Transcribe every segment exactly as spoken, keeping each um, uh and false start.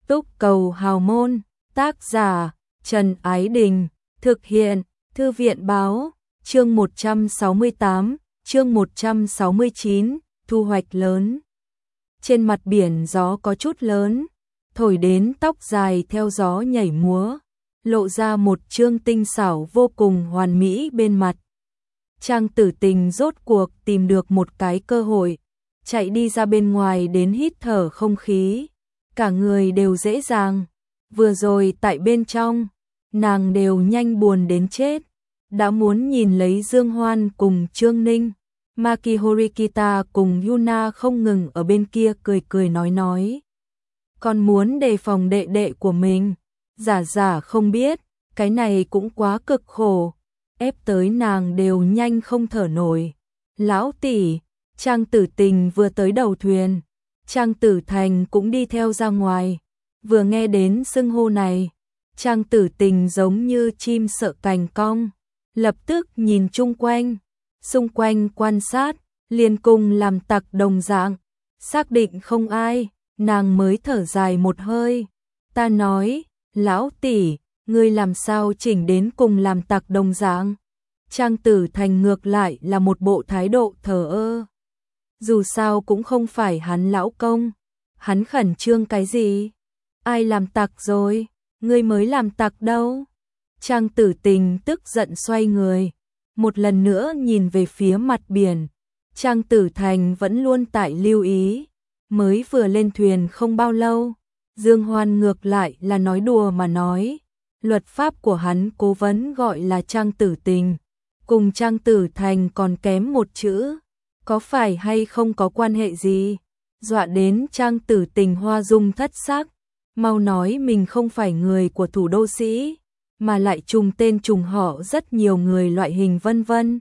Túc Cầu Hào Môn, tác giả Trần Ái Đình, thực hiện Thư viện Báo, chương một trăm sáu mươi tám, chương một trăm sáu mươi chín, thu hoạch lớn. Trên mặt biển gió có chút lớn, thổi đến tóc dài theo gió nhảy múa, lộ ra một trương tinh xảo vô cùng hoàn mỹ bên mặt. Trang Tử Tình rốt cuộc tìm được một cái cơ hội, chạy đi ra bên ngoài đến hít thở không khí, cả người đều dễ dàng. Vừa rồi tại bên trong, nàng đều nhanh buồn đến chết, đã muốn nhìn lấy Dương Hoan cùng Trương Ninh. Maki Horikita cùng Yuna không ngừng ở bên kia cười cười nói nói. Còn muốn đề phòng đệ đệ của mình, giả giả không biết, cái này cũng quá cực khổ, ép tới nàng đều nhanh không thở nổi. Lão tỷ, Trang Tử Tình vừa tới đầu thuyền, Trang Tử Thành cũng đi theo ra ngoài, vừa nghe đến xưng hô này, Trang Tử Tình giống như chim sợ cành cong, lập tức nhìn chung quanh, xung quanh quan sát, liền cùng làm tặc đồng dạng, xác định không ai, nàng mới thở dài một hơi. Ta nói, lão tỷ, ngươi làm sao chỉnh đến cùng làm tặc đồng dạng? Trang Tử Thành ngược lại là một bộ thái độ thờ ơ. Dù sao cũng không phải hắn lão công, hắn khẩn trương cái gì? Ai làm tặc rồi? Ngươi mới làm tặc đâu? Trang Tử Tình tức giận xoay người, một lần nữa nhìn về phía mặt biển. Trang Tử Thành vẫn luôn tại lưu ý, mới vừa lên thuyền không bao lâu, Dương Hoan ngược lại là nói đùa mà nói, luật pháp của hắn cố vấn gọi là Trang Tử Tình, cùng Trang Tử Thành còn kém một chữ, có phải hay không có quan hệ gì? Dọa đến Trang Tử Tình hoa dung thất sắc, mau nói mình không phải người của thủ đô sĩ, mà lại trùng tên trùng họ rất nhiều người loại hình vân vân.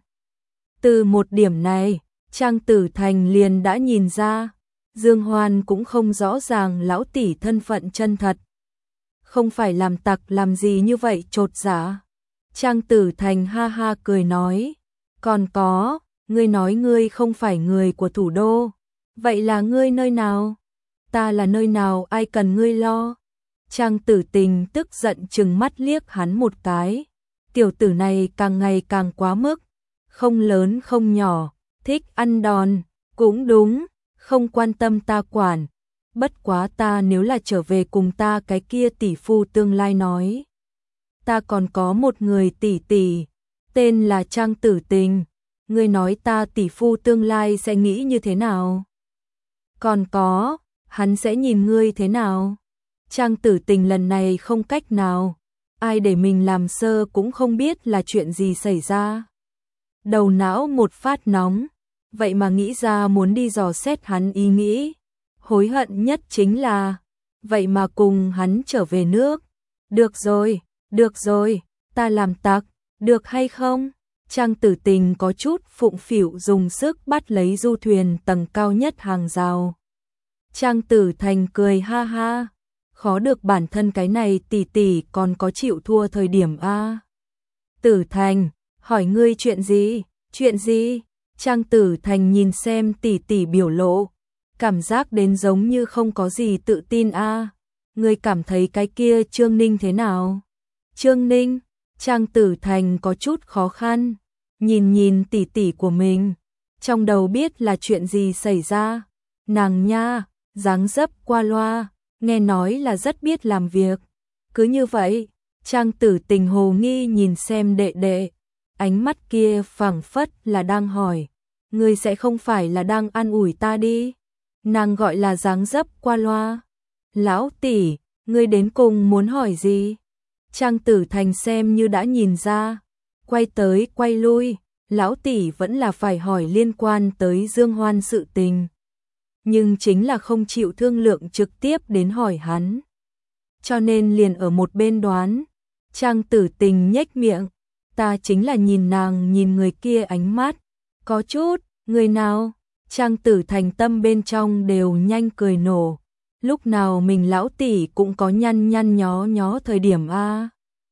Từ một điểm này, Trang Tử Thành liền đã nhìn ra, Dương Hoan cũng không rõ ràng lão tỷ thân phận chân thật. Không phải làm tặc làm gì như vậy chột dạ. Trang Tử Thành ha ha cười nói, còn có, ngươi nói ngươi không phải người của thủ đô, vậy là ngươi nơi nào? Ta là nơi nào ai cần ngươi lo? Trang Tử Tình tức giận trừng mắt liếc hắn một cái, tiểu tử này càng ngày càng quá mức, không lớn không nhỏ, thích ăn đòn, cũng đúng, không quan tâm ta quản, bất quá ta nếu là trở về cùng ta cái kia tỷ phu tương lai nói. Ta còn có một người tỷ tỷ, tên là Trang Tử Tình, ngươi nói ta tỷ phu tương lai sẽ nghĩ như thế nào? Còn có, hắn sẽ nhìn ngươi thế nào? Trang Tử Tình lần này không cách nào, ai để mình làm sơ cũng không biết là chuyện gì xảy ra. Đầu não một phát nóng, vậy mà nghĩ ra muốn đi dò xét hắn ý nghĩ. Hối hận nhất chính là, vậy mà cùng hắn trở về nước. Được rồi, được rồi, ta làm tặc, được hay không? Trang Tử Tình có chút phụng phịu dùng sức bắt lấy du thuyền tầng cao nhất hàng rào. Trang Tử Thành cười ha ha, khó được bản thân cái này tỷ tỷ còn có chịu thua thời điểm a. Tử Thành, hỏi ngươi chuyện gì? Chuyện gì? Trang Tử Thành nhìn xem tỷ tỷ biểu lộ, cảm giác đến giống như không có gì tự tin a. Ngươi cảm thấy cái kia Trương Ninh thế nào? Trương Ninh? Trang Tử Thành có chút khó khăn, nhìn nhìn tỷ tỷ của mình, trong đầu biết là chuyện gì xảy ra. Nàng nha, dáng dấp qua loa, nghe nói là rất biết làm việc. Cứ như vậy, Trang Tử Tình hồ nghi nhìn xem đệ đệ, ánh mắt kia phảng phất là đang hỏi, ngươi sẽ không phải là đang an ủi ta đi? Nàng gọi là dáng dấp qua loa. Lão tỷ, ngươi đến cùng muốn hỏi gì? Trang Tử Thành xem như đã nhìn ra, quay tới quay lui, lão tỷ vẫn là phải hỏi liên quan tới Dương Hoan sự tình. Nhưng chính là không chịu thương lượng trực tiếp đến hỏi hắn. Cho nên liền ở một bên đoán. Trang Tử Tình nhếch miệng, ta chính là nhìn nàng nhìn người kia ánh mắt, có chút, người nào? Trang Tử Thành tâm bên trong đều nhanh cười nổ, lúc nào mình lão tỷ cũng có nhăn nhăn nhó nhó thời điểm a.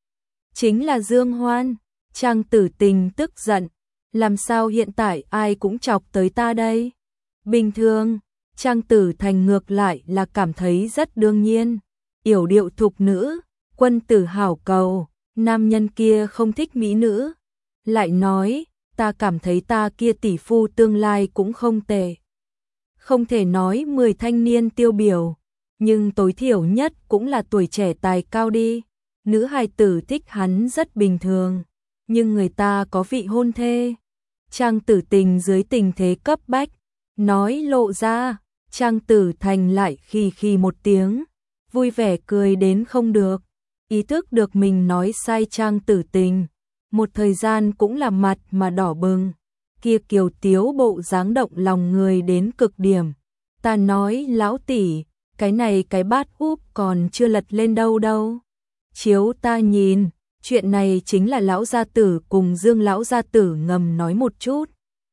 Chính là Dương Hoan. Trang Tử Tình tức giận, làm sao hiện tại ai cũng chọc tới ta đây? Bình thường. Trang Tử Thành ngược lại là cảm thấy rất đương nhiên, yểu điệu thục nữ, quân tử hảo cầu, nam nhân kia không thích mỹ nữ. Lại nói, ta cảm thấy ta kia tỷ phu tương lai cũng không tệ. Không thể nói mười thanh niên tiêu biểu, nhưng tối thiểu nhất cũng là tuổi trẻ tài cao đi. Nữ hài tử thích hắn rất bình thường, nhưng người ta có vị hôn thê. Trang Tử Tình dưới tình thế cấp bách, nói lộ ra, Trang Tử Thành lại khì khì một tiếng, vui vẻ cười đến không được. Ý thức được mình nói sai Trang Tử Tình, một thời gian cũng là mặt mà đỏ bừng, kia kiều tiếu bộ dáng động lòng người đến cực điểm. Ta nói lão tỷ, cái này cái bát úp còn chưa lật lên đâu đâu. Chiếu ta nhìn, chuyện này chính là lão gia tử cùng Dương lão gia tử ngầm nói một chút.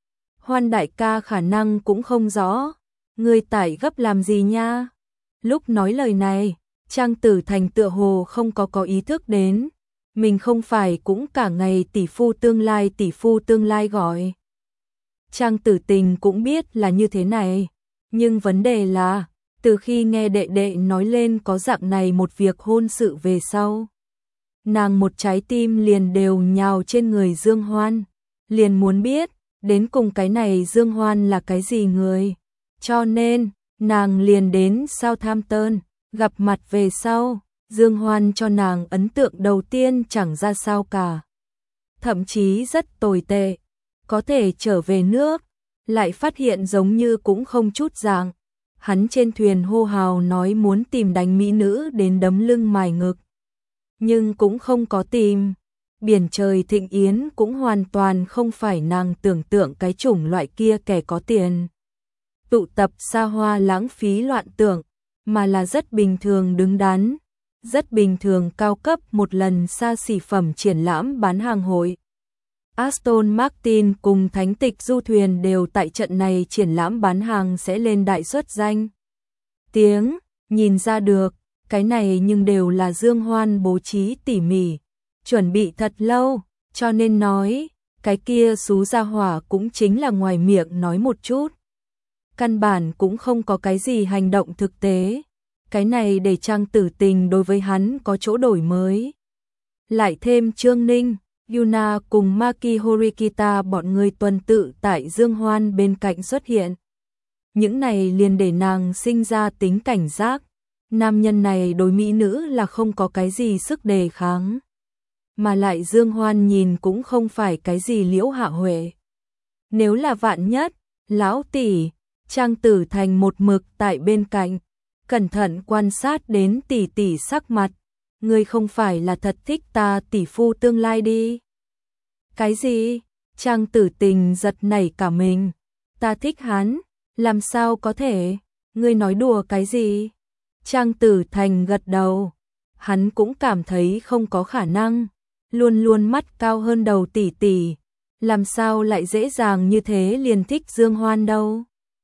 Hoan đại ca khả năng cũng không rõ, người tải gấp làm gì nha. Lúc nói lời này, Trang Tử Thành tựa hồ không có có ý thức đến, mình không phải cũng cả ngày tỷ phu tương lai tỷ phu tương lai gọi. Trang Tử Tình cũng biết là như thế này, nhưng vấn đề là, từ khi nghe đệ đệ nói lên có dạng này một việc hôn sự về sau, nàng một trái tim liền đều nhào trên người Dương Hoan, liền muốn biết, đến cùng cái này Dương Hoan là cái gì người. Cho nên, nàng liền đến Southampton, gặp mặt về sau, Dương Hoan cho nàng ấn tượng đầu tiên chẳng ra sao cả. Thậm chí rất tồi tệ, có thể trở về nước, lại phát hiện giống như cũng không chút dạng. Hắn trên thuyền hô hào nói muốn tìm đánh mỹ nữ đến đấm lưng mài ngực. Nhưng cũng không có tìm. Biển trời thịnh yến cũng hoàn toàn không phải nàng tưởng tượng cái chủng loại kia kẻ có tiền. Tụ tập xa hoa lãng phí loạn tưởng, mà là rất bình thường đứng đắn, rất bình thường cao cấp một lần xa xỉ phẩm triển lãm bán hàng hội. Aston Martin cùng Thánh Tịch du thuyền đều tại trận này triển lãm bán hàng sẽ lên đại xuất danh. Tiếng, nhìn ra được, cái này nhưng đều là Dương Hoan bố trí tỉ mỉ, chuẩn bị thật lâu, cho nên nói, cái kia xú gia hỏa cũng chính là ngoài miệng nói một chút. Căn bản cũng không có cái gì hành động thực tế, cái này để Trang Tử Tình đối với hắn có chỗ đổi mới. Lại thêm Trương Ninh, Yuna cùng Maki Horikita bọn người tuần tự tại Dương Hoan bên cạnh xuất hiện. Những này liền để nàng sinh ra tính cảnh giác, nam nhân này đối mỹ nữ là không có cái gì sức đề kháng. Mà lại Dương Hoan nhìn cũng không phải cái gì Liễu Hạ Huệ. Nếu là vạn nhất, lão tỷ, Trang Tử Thành một mực tại bên cạnh, cẩn thận quan sát đến tỷ tỷ sắc mặt. Ngươi không phải là thật thích ta tỷ phu tương lai đi. Cái gì? Trang Tử Tình giật nảy cả mình. Ta thích hắn, làm sao có thể? Ngươi nói đùa cái gì? Trang Tử Thành gật đầu. Hắn cũng cảm thấy không có khả năng. Luôn luôn mắt cao hơn đầu tỷ tỷ. Làm sao lại dễ dàng như thế liền thích Dương Hoan đâu?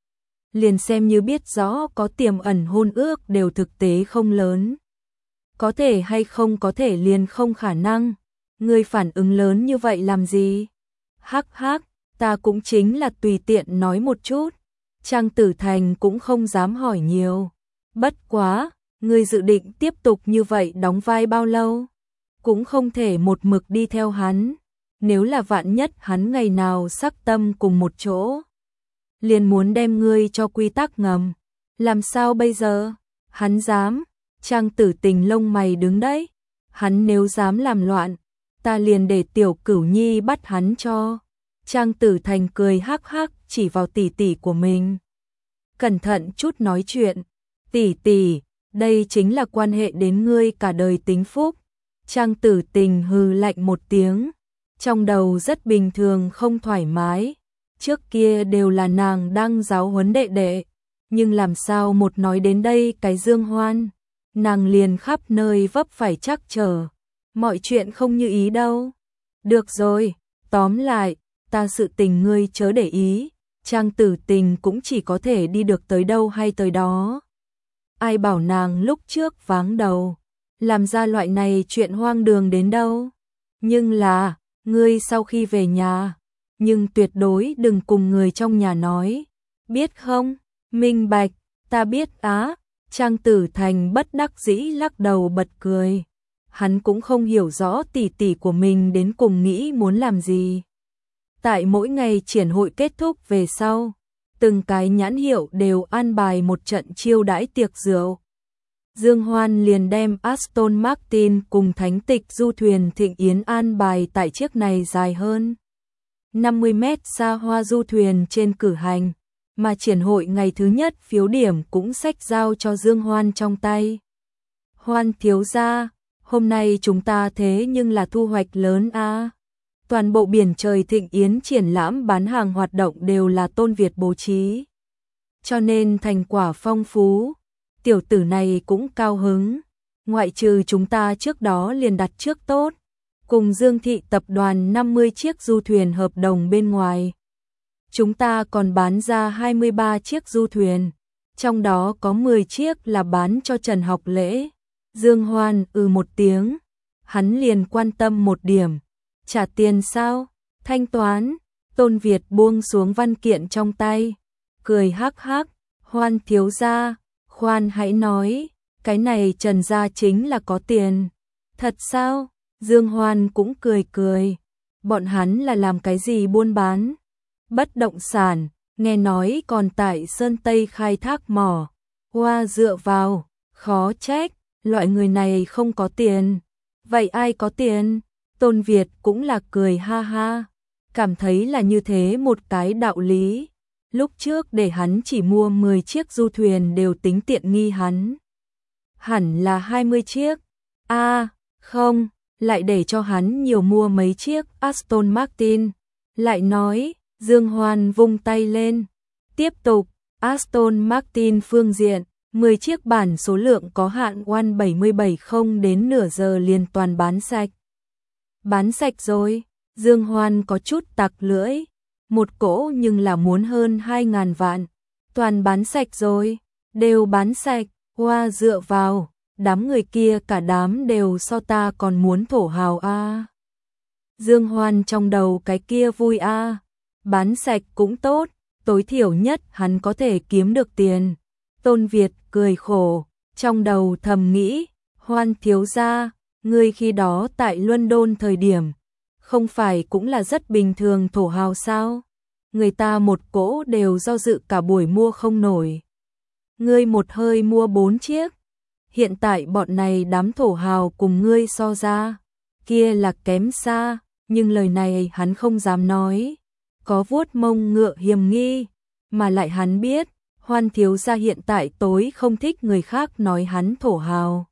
Liền xem như biết rõ có tiềm ẩn hôn ước đều thực tế không lớn. Có thể hay không có thể liền không khả năng. Ngươi phản ứng lớn như vậy làm gì? Hắc hắc, ta cũng chính là tùy tiện nói một chút. Trang Tử Thành cũng không dám hỏi nhiều. Bất quá, ngươi dự định tiếp tục như vậy đóng vai bao lâu? Cũng không thể một mực đi theo hắn. Nếu là vạn nhất hắn ngày nào sắc tâm cùng một chỗ, liền muốn đem ngươi cho quy tắc ngầm. Làm sao bây giờ? Hắn dám. Trang Tử Tình lông mày đứng đấy. Hắn nếu dám làm loạn, ta liền để tiểu cửu nhi bắt hắn cho. Trang Tử Thành cười hắc hắc chỉ vào tỷ tỷ của mình. Cẩn thận chút nói chuyện. Tỷ tỷ, đây chính là quan hệ đến ngươi cả đời tính phúc. Trang Tử Tình hừ lạnh một tiếng. Trong đầu rất bình thường không thoải mái. Trước kia đều là nàng đang giáo huấn đệ đệ. Nhưng làm sao một nói đến đây cái Dương Hoan, nàng liền khắp nơi vấp phải trắc trở. Mọi chuyện không như ý đâu. Được rồi, tóm lại, ta sự tình ngươi chớ để ý. Trang Tử Tình cũng chỉ có thể đi được tới đâu hay tới đó. Ai bảo nàng lúc trước váng đầu, làm ra loại này chuyện hoang đường đến đâu. Nhưng là, ngươi sau khi về nhà, nhưng tuyệt đối đừng cùng người trong nhà nói. Biết không? Minh bạch, ta biết á. Trang Tử Thành bất đắc dĩ lắc đầu bật cười. Hắn cũng không hiểu rõ tỷ tỷ của mình đến cùng nghĩ muốn làm gì. Tại mỗi ngày triển hội kết thúc về sau, từng cái nhãn hiệu đều an bài một trận chiêu đãi tiệc rượu. Dương Hoan liền đem Aston Martin cùng thánh tịch du thuyền Thịnh Yến an bài tại chiếc này dài hơn năm mươi mét xa hoa du thuyền trên cử hành, mà triển hội ngày thứ nhất phiếu điểm cũng xách giao cho Dương Hoan trong tay. Hoan thiếu gia, hôm nay chúng ta thế nhưng là thu hoạch lớn a. À. Toàn bộ biển trời Thịnh Yến triển lãm bán hàng hoạt động đều là Tôn Việt bố trí. Cho nên thành quả phong phú, tiểu tử này cũng cao hứng. Ngoại trừ chúng ta trước đó liền đặt trước tốt, cùng Dương Thị tập đoàn năm mươi chiếc du thuyền hợp đồng bên ngoài. Chúng ta còn bán ra hai mươi ba chiếc du thuyền, trong đó có mười chiếc là bán cho Trần Học Lễ. Dương Hoan ừ một tiếng, hắn liền quan tâm một điểm. Trả tiền sao? Thanh toán. Tôn Việt buông xuống văn kiện trong tay, cười hắc hắc. Hoan thiếu gia, khoan hãy nói, cái này Trần gia chính là có tiền. Thật sao? Dương Hoan cũng cười cười. Bọn hắn là làm cái gì buôn bán? Bất động sản, nghe nói còn tại Sơn Tây khai thác mỏ. Hoa dựa vào, khó trách, loại người này không có tiền. Vậy ai có tiền? Tôn Việt cũng là cười ha ha, cảm thấy là như thế một cái đạo lý. Lúc trước để hắn chỉ mua mười chiếc du thuyền đều tính tiện nghi hắn. Hẳn là hai mươi chiếc. A, à, không, lại để cho hắn nhiều mua mấy chiếc Aston Martin. Lại nói, Dương Hoan vung tay lên. Tiếp tục, Aston Martin phương diện, mười chiếc bản số lượng có hạn one bảy bảy không đến nửa giờ liền toàn bán sạch. Bán sạch rồi, Dương Hoan có chút tặc lưỡi. Một cỗ nhưng là muốn hơn hai ngàn vạn. Toàn bán sạch rồi, đều bán sạch, hoa dựa vào, đám người kia cả đám đều so ta còn muốn thổ hào a. À. Dương Hoan trong đầu cái kia vui a, à. Bán sạch cũng tốt, tối thiểu nhất hắn có thể kiếm được tiền. Tôn Việt cười khổ, trong đầu thầm nghĩ, Hoan thiếu gia, ngươi khi đó tại London thời điểm, không phải cũng là rất bình thường thổ hào sao? Người ta một cỗ đều do dự cả buổi mua không nổi. Ngươi một hơi mua bốn chiếc. Hiện tại bọn này đám thổ hào cùng ngươi so ra, kia là kém xa, nhưng lời này hắn không dám nói. Có vuốt mông ngựa hiềm nghi, mà lại hắn biết, Hoan thiếu gia hiện tại tối không thích người khác nói hắn thổ hào.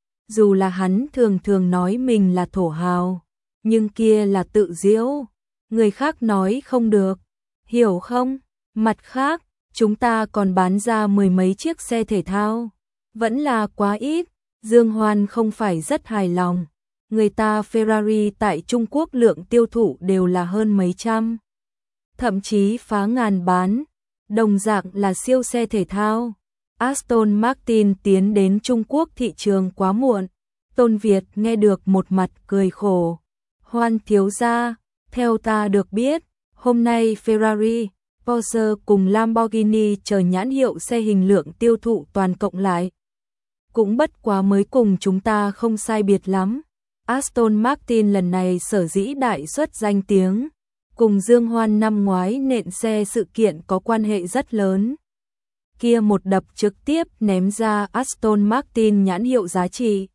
Dù là hắn thường thường nói mình là thổ hào, nhưng kia là tự giễu, người khác nói không được, hiểu không? Mặt khác, chúng ta còn bán ra mười mấy chiếc xe thể thao, vẫn là quá ít. Dương Hoan không phải rất hài lòng, người ta Ferrari tại Trung Quốc lượng tiêu thụ đều là hơn mấy trăm, thậm chí phá ngàn bán, đồng dạng là siêu xe thể thao. Aston Martin tiến đến Trung Quốc thị trường quá muộn. Tôn Việt nghe được một mặt cười khổ. Hoan thiếu gia, theo ta được biết, hôm nay Ferrari, Porsche cùng Lamborghini chờ nhãn hiệu xe hình lượng tiêu thụ toàn cộng lại. Cũng bất quá mới cùng chúng ta không sai biệt lắm. Aston Martin lần này sở dĩ đại xuất danh tiếng, cùng Dương Hoan năm ngoái nện xe sự kiện có quan hệ rất lớn. Kia một đập trực tiếp ném ra Aston Martin nhãn hiệu giá trị.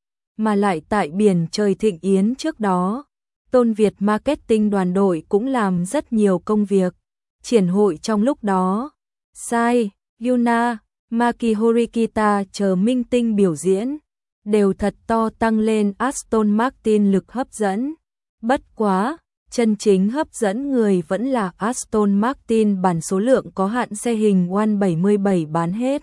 Mà lại tại biển trời Thịnh Yến trước đó, Tôn Việt marketing đoàn đội cũng làm rất nhiều công việc. Triển hội trong lúc đó, Sai, Yuna, Maki Horikita chờ minh tinh biểu diễn, đều thật to tăng lên Aston Martin lực hấp dẫn. Bất quá, chân chính hấp dẫn người vẫn là Aston Martin bản số lượng có hạn xe hình one bảy bảy bán hết.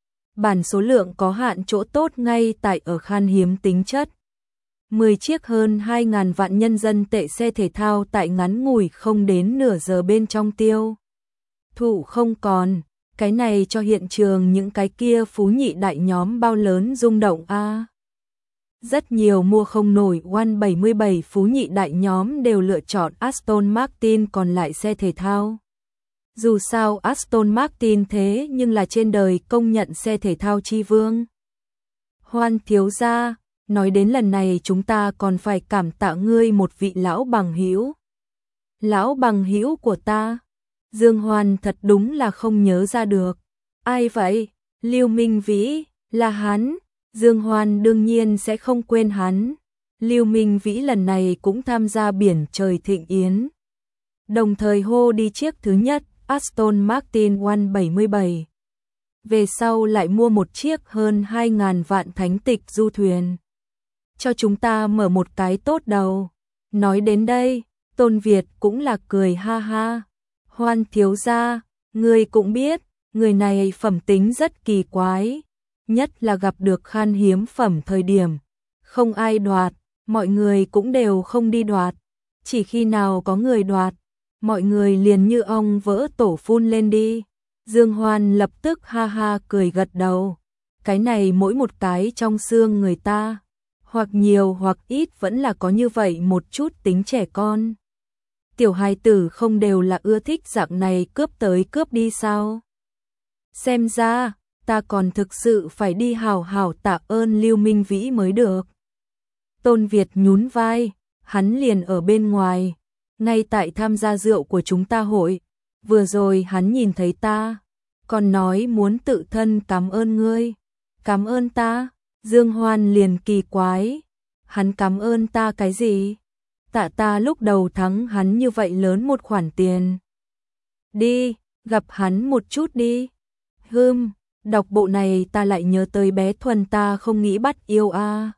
Bản số lượng có hạn chỗ tốt ngay tại ở khan hiếm tính chất. mười chiếc hơn hai ngàn vạn nhân dân tệ xe thể thao tại ngắn ngủi không đến nửa giờ bên trong tiêu thụ không còn, cái này cho hiện trường những cái kia phú nhị đại nhóm bao lớn rung động a. À. Rất nhiều mua không nổi one bảy bảy phú nhị đại nhóm đều lựa chọn Aston Martin còn lại xe thể thao. Dù sao Aston Martin thế nhưng là trên đời công nhận xe thể thao chi vương. Hoan thiếu gia, nói đến lần này chúng ta còn phải cảm tạ ngươi một vị lão bằng hữu. Lão bằng hữu của ta? Dương Hoan thật đúng là không nhớ ra được. Ai vậy? Lưu Minh Vĩ, là hắn. Dương Hoan đương nhiên sẽ không quên hắn. Lưu Minh Vĩ lần này cũng tham gia biển trời thịnh yến. Đồng thời hô đi chiếc thứ nhất, Aston Martin một bảy bảy. Về sau lại mua một chiếc hơn hai ngàn vạn thánh tịch du thuyền. Cho chúng ta mở một cái tốt đầu. Nói đến đây, Tôn Việt cũng là cười ha ha. Hoan thiếu gia, người cũng biết, người này phẩm tính rất kỳ quái. Nhất là gặp được khan hiếm phẩm thời điểm. Không ai đoạt, mọi người cũng đều không đi đoạt. Chỉ khi nào có người đoạt, mọi người liền như ong vỡ tổ phun lên đi. Dương Hoan lập tức ha ha cười gật đầu. Cái này mỗi một cái trong xương người ta, hoặc nhiều hoặc ít vẫn là có như vậy một chút tính trẻ con. Tiểu hài tử không đều là ưa thích dạng này cướp tới cướp đi sao? Xem ra, ta còn thực sự phải đi hào hào tạ ơn Lưu Minh Vĩ mới được. Tôn Việt nhún vai, hắn liền ở bên ngoài, ngay tại tham gia rượu của chúng ta hội. Vừa rồi hắn nhìn thấy ta, còn nói muốn tự thân cảm ơn ngươi. Cảm ơn ta? Dương Hoan liền kỳ quái. Hắn cảm ơn ta cái gì? Tạ ta lúc đầu thắng hắn như vậy lớn một khoản tiền. Đi, gặp hắn một chút đi. Hừm, đọc bộ này ta lại nhớ tới bé Thuần ta không nghĩ bắt yêu a. À.